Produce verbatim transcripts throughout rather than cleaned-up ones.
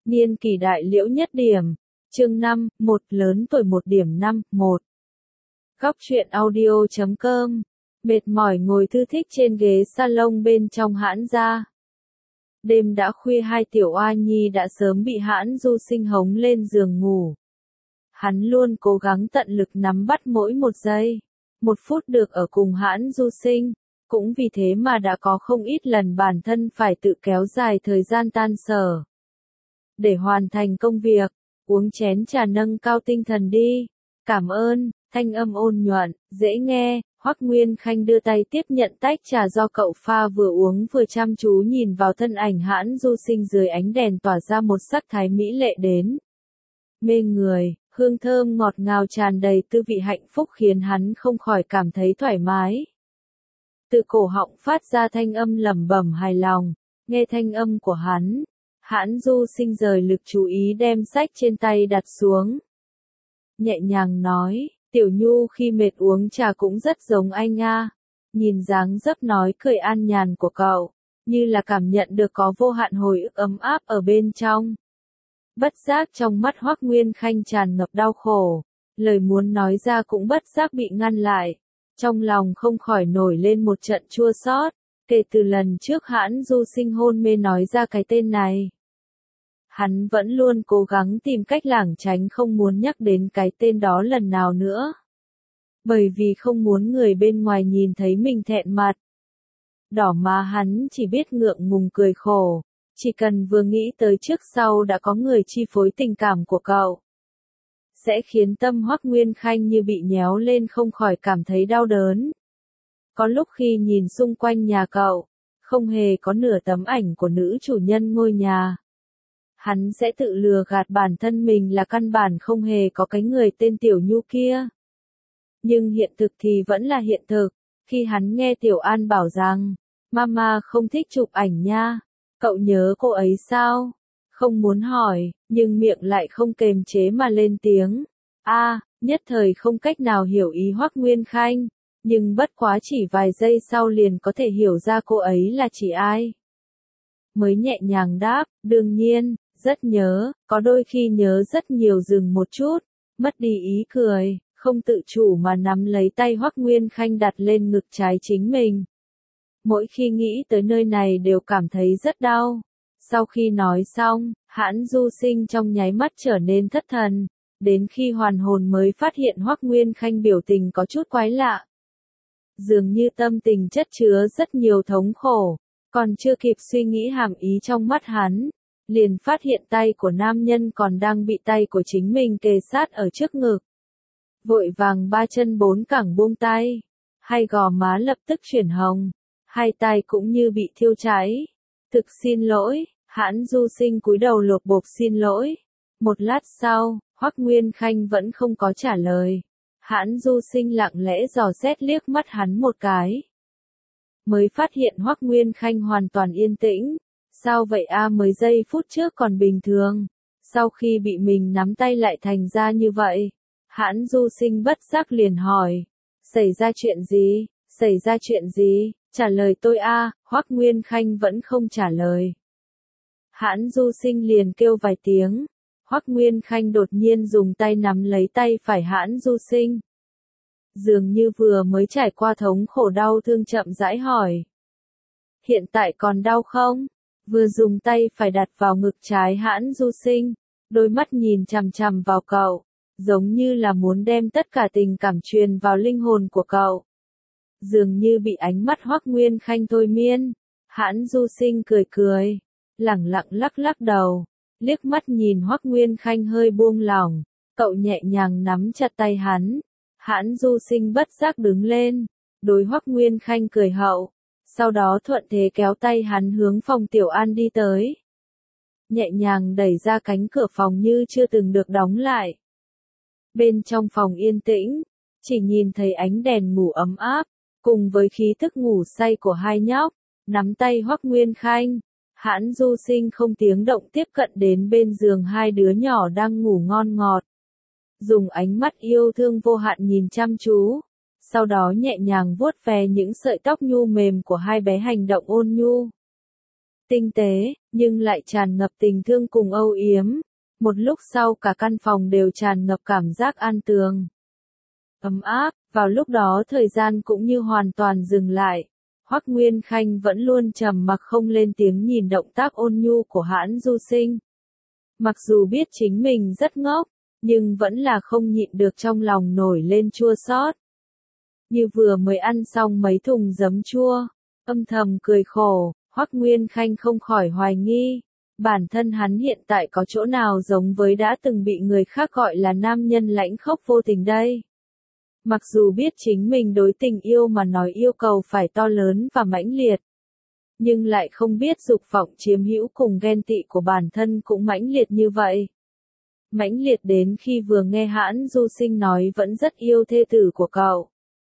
Niên kỷ đại liễu nhất điểm. Chương năm, một lớn tuổi một điểm năm, một. Góc truyện audio chấm com. Mệt mỏi ngồi thư thích trên ghế salon bên trong hãn gia. Đêm đã khuya, hai tiểu oa nhi đã sớm bị Hãn Du Sinh hống lên giường ngủ. Hắn luôn cố gắng tận lực nắm bắt mỗi một giây, một phút được ở cùng Hãn Du Sinh, cũng vì thế mà đã có không ít lần bản thân phải tự kéo dài thời gian tan sở. Để hoàn thành công việc, uống chén trà nâng cao tinh thần đi. Cảm ơn, thanh âm ôn nhuận, dễ nghe. Hoắc Nguyên Khanh đưa tay tiếp nhận tách trà do cậu pha, vừa uống vừa chăm chú nhìn vào thân ảnh Hãn Du Sinh dưới ánh đèn tỏa ra một sắc thái mỹ lệ đến mê người, hương thơm ngọt ngào tràn đầy tư vị hạnh phúc khiến hắn không khỏi cảm thấy thoải mái. Từ cổ họng phát ra thanh âm lẩm bẩm hài lòng, nghe thanh âm của hắn, Hãn Du Sinh rời lực chú ý đem sách trên tay đặt xuống. Nhẹ nhàng nói, Tiểu Nhu khi mệt uống trà cũng rất giống anh a. Nhìn dáng dấp nói cười an nhàn của cậu, như là cảm nhận được có vô hạn hồi ức ấm áp ở bên trong. Bất giác trong mắt Hoắc Nguyên Khanh tràn ngập đau khổ, lời muốn nói ra cũng bất giác bị ngăn lại. Trong lòng không khỏi nổi lên một trận chua xót, kể từ lần trước Hãn Du Sinh hôn mê nói ra cái tên này. Hắn vẫn luôn cố gắng tìm cách lảng tránh không muốn nhắc đến cái tên đó lần nào nữa. Bởi vì không muốn người bên ngoài nhìn thấy mình thẹn mặt. Đỏ má hắn chỉ biết ngượng ngùng cười khổ, chỉ cần vừa nghĩ tới trước sau đã có người chi phối tình cảm của cậu, sẽ khiến tâm Hoắc Nguyên Khanh như bị nhéo lên, không khỏi cảm thấy đau đớn. Có lúc khi nhìn xung quanh nhà cậu, không hề có nửa tấm ảnh của nữ chủ nhân ngôi nhà. Hắn sẽ tự lừa gạt bản thân mình là căn bản không hề có cái người tên Tiểu Nhu kia. Nhưng hiện thực thì vẫn là hiện thực, khi hắn nghe Tiểu An bảo rằng, Mama không thích chụp ảnh nha, cậu nhớ cô ấy sao? Không muốn hỏi, nhưng miệng lại không kềm chế mà lên tiếng. A, nhất thời không cách nào hiểu ý Hoắc Nguyên Khanh, nhưng bất quá chỉ vài giây sau liền có thể hiểu ra cô ấy là chỉ ai. Mới nhẹ nhàng đáp, đương nhiên, rất nhớ, có đôi khi nhớ rất nhiều, dừng một chút, mất đi ý cười, không tự chủ mà nắm lấy tay Hoắc Nguyên Khanh đặt lên ngực trái chính mình. Mỗi khi nghĩ tới nơi này đều cảm thấy rất đau. Sau khi nói xong, Hãn Du Sinh trong nháy mắt trở nên thất thần, đến khi hoàn hồn mới phát hiện Hoắc Nguyên Khanh biểu tình có chút quái lạ. Dường như tâm tình chất chứa rất nhiều thống khổ, còn chưa kịp suy nghĩ hàm ý trong mắt hắn, liền phát hiện tay của nam nhân còn đang bị tay của chính mình kề sát ở trước ngực. Vội vàng ba chân bốn cẳng buông tay, hai gò má lập tức chuyển hồng, hai tay cũng như bị thiêu cháy. Thực xin lỗi, Hãn Du Sinh cúi đầu lột bột xin lỗi. Một lát sau, Hoắc Nguyên Khanh vẫn không có trả lời. Hãn Du Sinh lặng lẽ dò xét liếc mắt hắn một cái, mới phát hiện Hoắc Nguyên Khanh hoàn toàn yên tĩnh. Sao vậy a, mới giây phút trước còn bình thường, sau khi bị mình nắm tay lại thành ra như vậy. Hãn Du Sinh bất giác liền hỏi, xảy ra chuyện gì, xảy ra chuyện gì, trả lời tôi a. Hoắc Nguyên Khanh vẫn không trả lời. Hãn Du Sinh liền kêu vài tiếng. Hoắc Nguyên Khanh đột nhiên dùng tay nắm lấy tay phải Hãn Du Sinh, dường như vừa mới trải qua thống khổ đau thương, chậm rãi hỏi, hiện tại còn đau không? Vừa dùng tay phải đặt vào ngực trái Hãn Du Sinh, đôi mắt nhìn chằm chằm vào cậu, giống như là muốn đem tất cả tình cảm truyền vào linh hồn của cậu. Dường như bị ánh mắt Hoắc Nguyên Khanh thôi miên, Hãn Du Sinh cười cười, lẳng lặng lắc lắc đầu, liếc mắt nhìn Hoắc Nguyên Khanh hơi buông lỏng, cậu nhẹ nhàng nắm chặt tay hắn. Hãn Du Sinh bất giác đứng lên, đối Hoắc Nguyên Khanh cười hậu, sau đó thuận thế kéo tay hắn hướng phòng Tiểu An đi tới. Nhẹ nhàng đẩy ra cánh cửa phòng như chưa từng được đóng lại. Bên trong phòng yên tĩnh, chỉ nhìn thấy ánh đèn ngủ ấm áp, cùng với khí thức ngủ say của hai nhóc, nắm tay Hoắc Nguyên Khanh. Hãn Du Sinh không tiếng động tiếp cận đến bên giường hai đứa nhỏ đang ngủ ngon ngọt. Dùng ánh mắt yêu thương vô hạn nhìn chăm chú, sau đó nhẹ nhàng vuốt ve những sợi tóc nhu mềm của hai bé, hành động ôn nhu. tinh tế, nhưng lại tràn ngập tình thương cùng âu yếm. Một lúc sau cả căn phòng đều tràn ngập cảm giác an tường, ấm áp, vào lúc đó thời gian cũng như hoàn toàn dừng lại. Hoắc Nguyên Khanh vẫn luôn trầm mặc không lên tiếng nhìn động tác ôn nhu của Hãn Du Sinh. Mặc dù biết chính mình rất ngốc, nhưng vẫn là không nhịn được trong lòng nổi lên chua xót. Như vừa mới ăn xong mấy thùng giấm chua, âm thầm cười khổ, Hoắc Nguyên Khanh không khỏi hoài nghi, bản thân hắn hiện tại có chỗ nào giống với đã từng bị người khác gọi là nam nhân lãnh khốc vô tình đây. Mặc dù biết chính mình đối tình yêu mà nói yêu cầu phải to lớn và mãnh liệt, nhưng lại không biết dục vọng chiếm hữu cùng ghen tị của bản thân cũng mãnh liệt như vậy. Mãnh liệt đến khi vừa nghe Hãn Du Sinh nói vẫn rất yêu thê tử của cậu,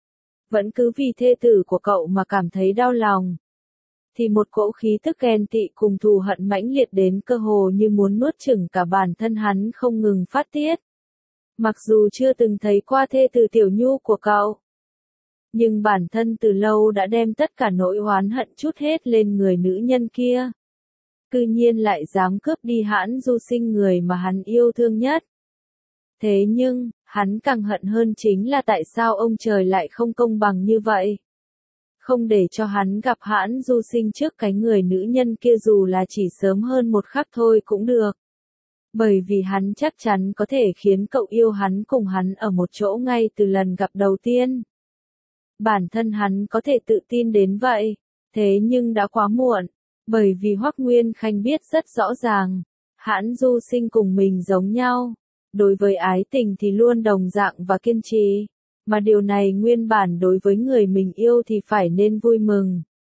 vẫn cứ vì thê tử của cậu mà cảm thấy đau lòng, thì một cỗ khí tức ghen tị cùng thù hận mãnh liệt đến cơ hồ như muốn nuốt chửng cả bản thân hắn không ngừng phát tiết. Mặc dù chưa từng thấy qua thê tử Tiểu Nhu của cậu, nhưng bản thân từ lâu đã đem tất cả nỗi oán hận trút hết lên người nữ nhân kia. Cư nhiên lại dám cướp đi Hãn Du Sinh, người mà hắn yêu thương nhất. Thế nhưng, hắn càng hận hơn chính là tại sao ông trời lại không công bằng như vậy. Không để cho hắn gặp Hãn Du Sinh trước cái người nữ nhân kia dù là chỉ sớm hơn một khắc thôi cũng được. Bởi vì hắn chắc chắn có thể khiến cậu yêu hắn cùng hắn ở một chỗ ngay từ lần gặp đầu tiên. Bản thân hắn có thể tự tin đến vậy, thế nhưng đã quá muộn, bởi vì Hoắc Nguyên Khanh biết rất rõ ràng, Hãn Du Sinh cùng mình giống nhau, đối với ái tình thì luôn đồng dạng và kiên trì, mà điều này nguyên bản đối với người mình yêu thì phải nên vui mừng,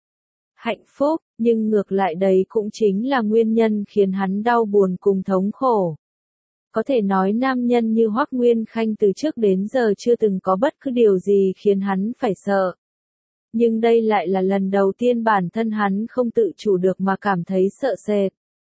hạnh phúc, nhưng ngược lại đấy cũng chính là nguyên nhân khiến hắn đau buồn cùng thống khổ. Có thể nói nam nhân như Hoắc Nguyên Khanh từ trước đến giờ chưa từng có bất cứ điều gì khiến hắn phải sợ. Nhưng đây lại là lần đầu tiên bản thân hắn không tự chủ được mà cảm thấy sợ sệt.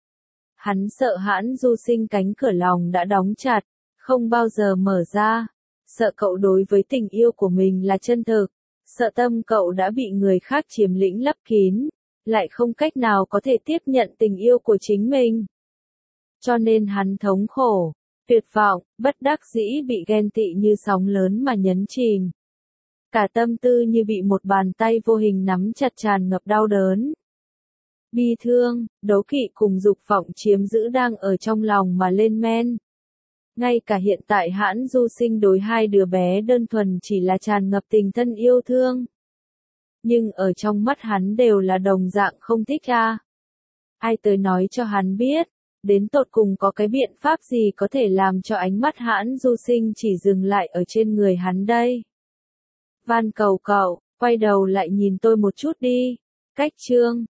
Hắn sợ Hãn Du Sinh cánh cửa lòng đã đóng chặt, không bao giờ mở ra. Sợ cậu đối với tình yêu của mình là chân thực. Sợ tâm cậu đã bị người khác chiếm lĩnh lấp kín, lại không cách nào có thể tiếp nhận tình yêu của chính mình. Cho nên hắn thống khổ, tuyệt vọng, bất đắc dĩ bị ghen tị như sóng lớn mà nhấn chìm. Cả tâm tư như bị một bàn tay vô hình nắm chặt, tràn ngập đau đớn. Bi thương, đố kỵ cùng dục vọng chiếm giữ đang ở trong lòng mà lên men. Ngay cả hiện tại Hãn Du Sinh đối hai đứa bé đơn thuần chỉ là tràn ngập tình thân yêu thương. Nhưng ở trong mắt hắn đều là đồng dạng không thích a. Ai tới nói cho hắn biết, đến tột cùng có cái biện pháp gì có thể làm cho ánh mắt Hãn Du Sinh chỉ dừng lại ở trên người hắn đây. Van cầu cậu, quay đầu lại nhìn tôi một chút đi. Cách chương